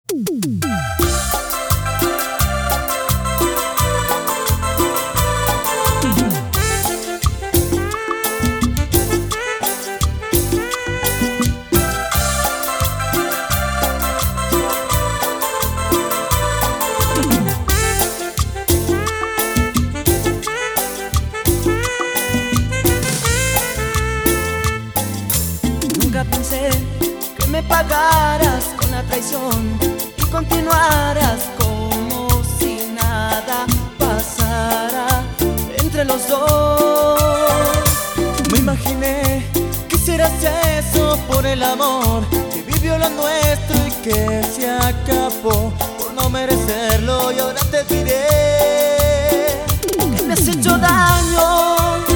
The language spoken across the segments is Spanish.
Nunca pensé que me pagaras con la traición y continuaras como si nada pasara entre los dos. Me imaginé que hicieras eso por el amor que vivió lo nuestro y que se acabó por no merecerlo. Y ahora te diré que me has hecho daño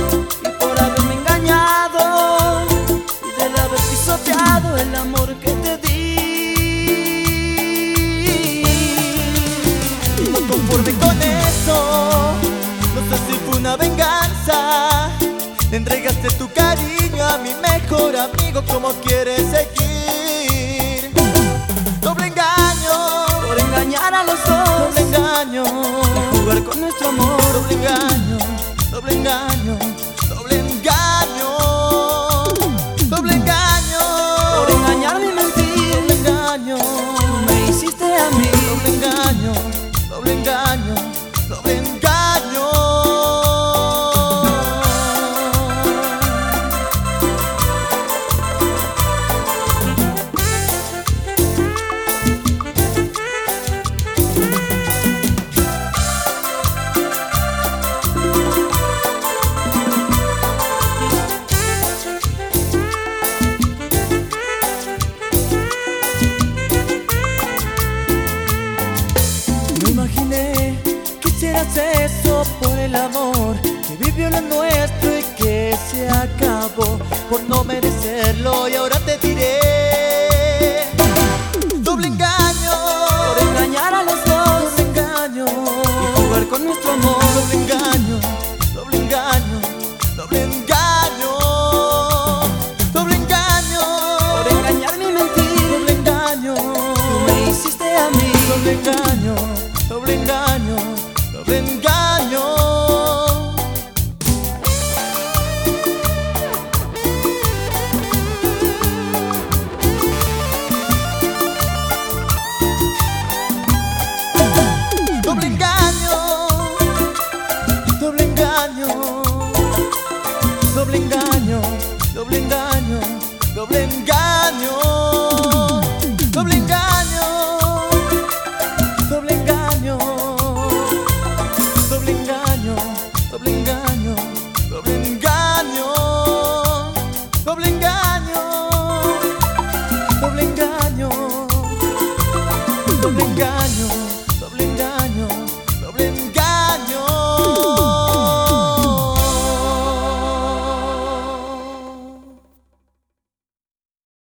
el amor que te di. No conforme con eso, no sé si fue una venganza. Le entregaste tu cariño a mi mejor amigo. ¿Cómo quieres seguir? Doble engaño, por engañar a los dos. Doble engaño, por jugar con nuestro amor. Doble engaño, doble engaño, doble engaño. Doble engaño, por engañarme y mentir. Doble engaño, tú me hiciste a mí. Doble engaño, doble engaño, doble engaño. Imaginé que hicieras eso por el amor que vivió lo nuestro y que se acabó por no merecerlo. Y ahora te diré doble engaño, por engañar a los dos. Doble engaño, y jugar con nuestro amor. Doble engaño, doble engaño, doble engaño. Doble engaño, por engañarme y mentir. Doble engaño, tú me hiciste a mí. Doble engaño, doble engaño, doble engaño. Doble engaño, doble engaño, doble engaño, doble engaño, doble engaño. Doble engaño, doble engaño, doble engaño, doble engaño, doble engaño, doble engaño, doble engaño, doble engaño.